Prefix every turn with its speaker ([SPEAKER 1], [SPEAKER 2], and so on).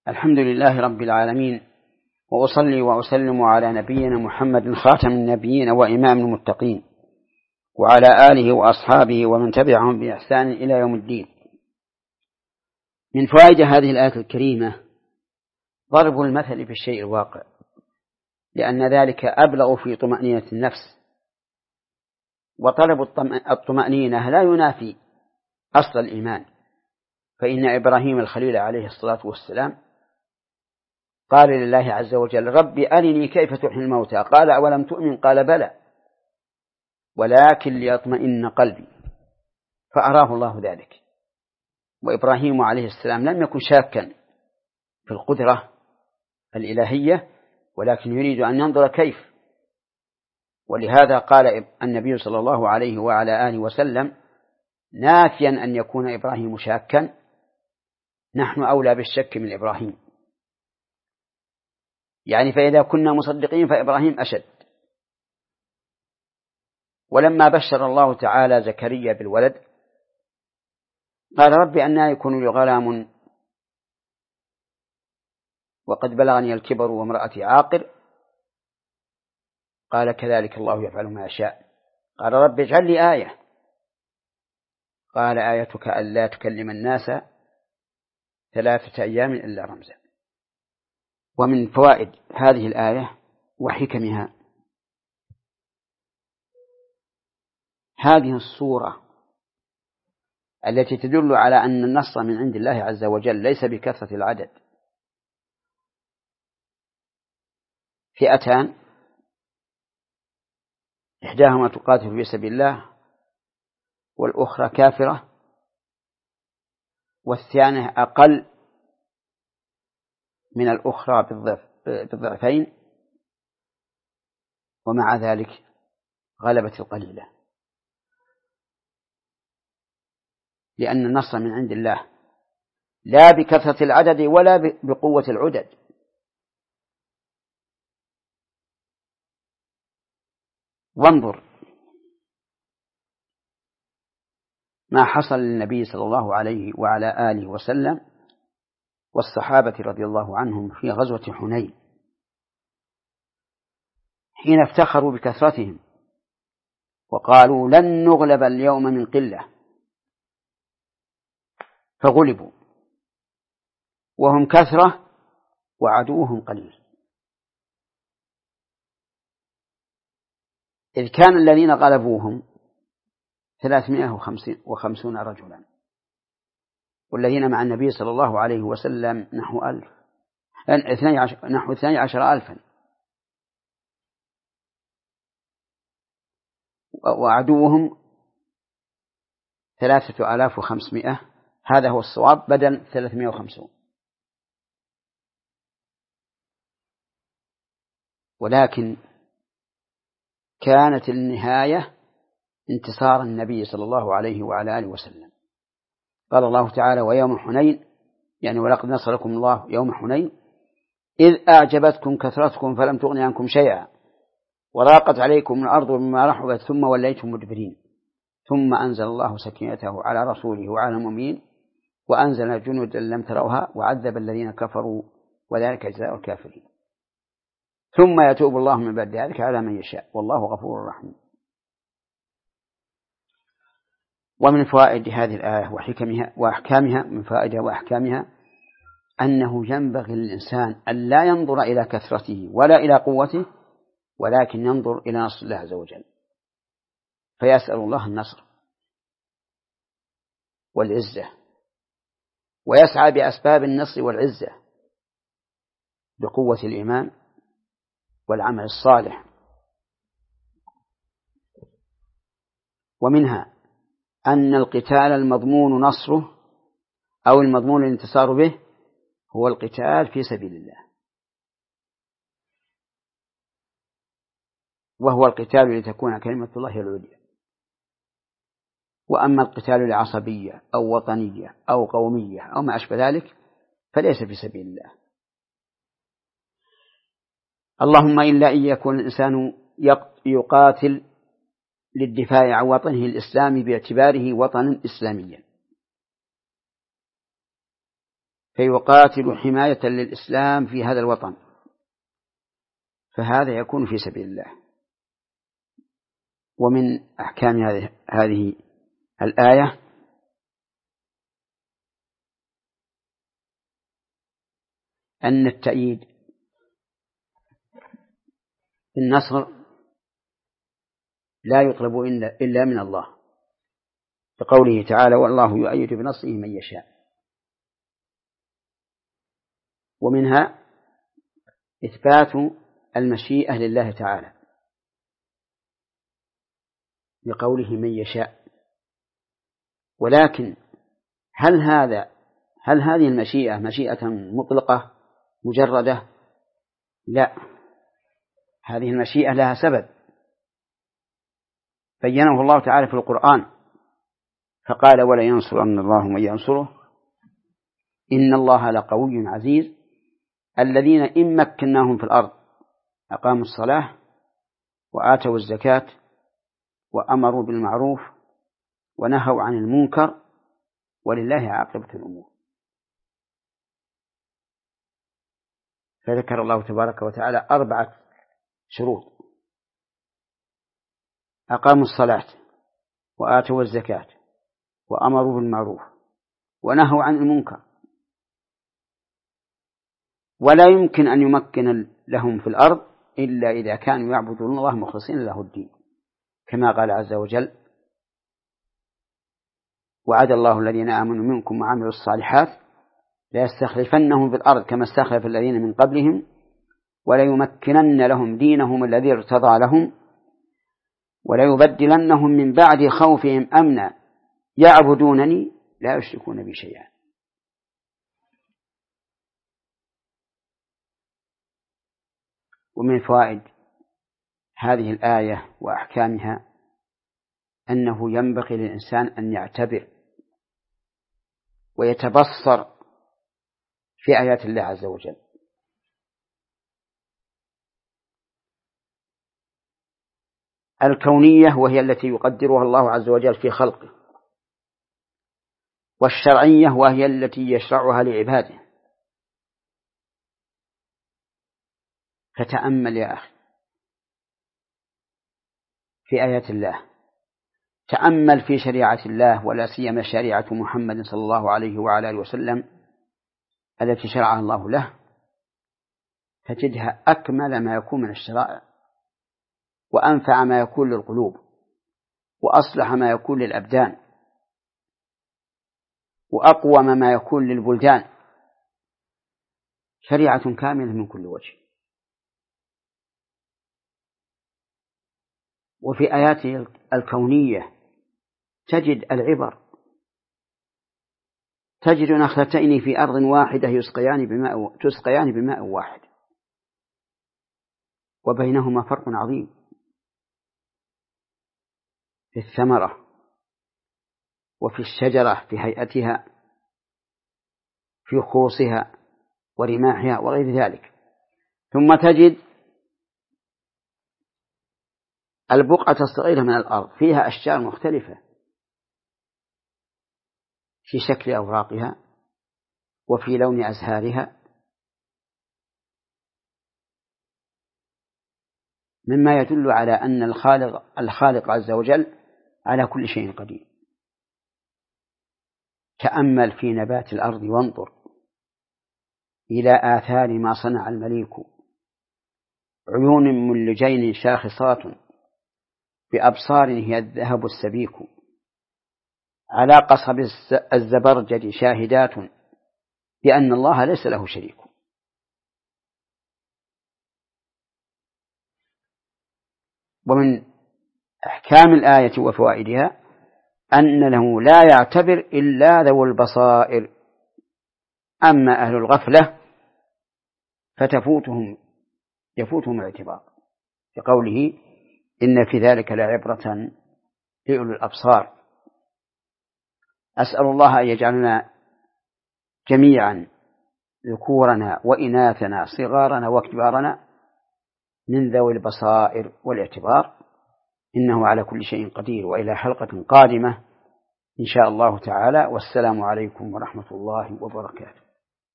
[SPEAKER 1] الحمد لله رب العالمين، وأصلي وأسلم على نبينا محمد خاتم النبيين وإمام المتقين، وعلى آله وأصحابه ومن تبعهم بإحسان إلى يوم الدين. من فوائد هذه الآية الكريمة ضرب المثل في الشيء الواقع، لأن ذلك أبلغ في طمأنينة النفس، وطلب الطمأنينة لا ينافي أصل الإيمان. فإن إبراهيم الخليل عليه الصلاة والسلام قال لله عز وجل: رب أرني كيف تحيي الموتى، قال: أولم تؤمن؟ قال: بلى ولكن ليطمئن قلبي، فأراه الله ذلك. وإبراهيم عليه السلام لم يكن شاكا في القدرة الإلهية، ولكن يريد أن ينظر كيف. ولهذا قال النبي صلى الله عليه وعلى آله وسلم نافيا أن يكون إبراهيم شاكا: نحن أولى بالشك من إبراهيم. يعني فإذا كنا مصدقين فإبراهيم أشد. ولما بشر الله تعالى زكريا بالولد قال: رب أنى يكون لي غلام وقد بلغني الكبر وامرأتي عاقر، قال: كذلك الله يفعل ما يشاء. قال: رب اجعل لي آية، قال: آيتك ألا تكلم الناس 3 أيام إلا رمزا. ومن فوائد هذه الآية وحكمها هذه الصورة التي تدل على أن النصر من عند الله عز وجل ليس بكثرة العدد. فئتان إحداهما تقاتل في سبيل الله والأخرى كافرة، والثانية أقل من الأخرى بالضعفين، ومع ذلك غلبت القليلة، لأن النصر من عند الله لا بكثرة العدد ولا بقوة العدد. وانظر ما حصل للنبي صلى الله عليه وعلى آله وسلم والصحابة رضي الله عنهم في غزوة حنين، حين افتخروا بكثرتهم وقالوا: لن نغلب اليوم من قلة، فغلبوا وهم كثرة وعدوهم قليل. إذ كان الذين غلبوهم 350 رجلا، والذين مع النبي صلى الله عليه وسلم نحو 12,000، وعدوهم 3,500. هذا هو الصواب، بدل 350. ولكن كانت النهاية انتصار النبي صلى الله عليه وعلى آله وسلم. قال الله تعالى: ويوم حنين، يعني ولقد نصركم الله يوم حنين إذ أعجبتكم كثرتكم فلم تغن عنكم شيئا وضاقت عليكم الأرض بما رحبت ثم وليتم مدبرين ثم أنزل الله سكينته على رسوله وعلى المؤمنين وأنزل جنودا لم تروها وعذب الذين كفروا وذلك جزاء الكافرين ثم يتوب الله من بعد ذلك على من يشاء والله غفور رحيم. ومن فوائد هذه الآية وحكمها وأحكامها، من فائدة وأحكامها أنه ينبغي للإنسان أن لا ينظر إلى كثرته ولا إلى قوته، ولكن ينظر إلى نصر الله عز وجل، فيسأل الله النصر والعزة، ويسعى بأسباب النصر والعزة بقوة الإيمان والعمل الصالح. ومنها أن القتال المضمون نصره أو المضمون الانتصار به هو القتال في سبيل الله، وهو القتال لتكون كلمة الله العليا. وأما القتال لعصبية أو وطنية أو قومية أو ما أشبه ذلك فليس في سبيل الله، اللهم إلا أن يكون الإنسان يقاتل للدفاع عن وطنه الإسلامي باعتباره وطنا إسلاميا، فيقاتل حماية للإسلام في هذا الوطن، فهذا يكون في سبيل الله. ومن أحكام هذه الآية أن التأييد النصر لا يطلب إلا من الله، بقوله تعالى: والله يؤيد بنصره من يشاء. ومنها إثبات المشيئة لله تعالى بقوله من يشاء. ولكن هل هذه المشيئة مشيئة مطلقة مجردة؟ لا، هذه المشيئة لها سبب بينه الله تعالى في القرآن، فقال: ولا ينصرن الله من ينصره إن الله لقوي عزيز الذين إن مكناهم في الأرض أقاموا الصلاة وآتوا الزكاة وأمروا بالمعروف ونهوا عن المنكر ولله عاقبة الأمور. فذكر الله تبارك وتعالى 4 شروط: أقاموا الصلاة وآتوا الزكاة وأمروا بالمعروف ونهوا عن المنكر. ولا يمكن أن يمكن لهم في الأرض إلا إذا كانوا يعبدون الله مخلصين له الدين، كما قال عز وجل: وعد الله الذين آمنوا منكم وعملوا الصالحات ليستخلفنهم في الأرض كما استخلف الذين من قبلهم وليمكنن لهم دينهم الذي ارتضى لهم وليبدلنهم من بعد خوفهم أمنا يعبدونني لا يشركون بي شيئا. ومن فوائد هذه الآية وأحكامها أنه ينبغي للإنسان أن يعتبر ويتبصر في آيات الله عز وجل، الكونية وهي التي يقدرها الله عز وجل في خلقه، والشرعية وهي التي يشرعها لعباده. فتأمل يا أخي في آيات الله، تأمل في شريعة الله ولا سيما شريعة محمد صلى الله عليه وعلى آله وسلم التي شرعها الله له، تجدها أكمل ما يكون من الشرائع، وأنفع ما يكون للقلوب، وأصلح ما يكون للأبدان، وأقوم ما يكون للبلدان، شريعة كاملة من كل وجه. وفي آياته الكونية تجد العبر، تجد نخلتين في أرض واحدة تسقيان بماء واحد وبينهما فرق عظيم في الثمرة وفي الشجرة في هيئتها في خوصها ورماحها وغير ذلك. ثم تجد البقعة الصغيرة من الأرض فيها أشجار مختلفة في شكل أوراقها وفي لون أزهارها، مما يدل على أن الخالق عز وجل على كل شيء قدير. تأمل في نبات الأرض وانظر إلى آثار ما صنع المليك، عيون ملجين شاخصات بأبصار هي الذهب السبيك، على قصب الزبرجد شاهدات بأن الله ليس له شريك. ومن أحكام الآية وفوائدها أنه لا يعتبر إلا ذو البصائر، أما أهل الغفلة يفوتهم الاعتبار، بقوله إن في ذلك لعبرة لأولي الأبصار. أسأل الله أن يجعلنا جميعا ذكورنا وإناثنا صغارنا وكبارنا من ذوي البصائر والاعتبار، إنه على كل شيء قدير. وإلى حلقة قادمة إن شاء الله تعالى، والسلام عليكم ورحمة الله وبركاته.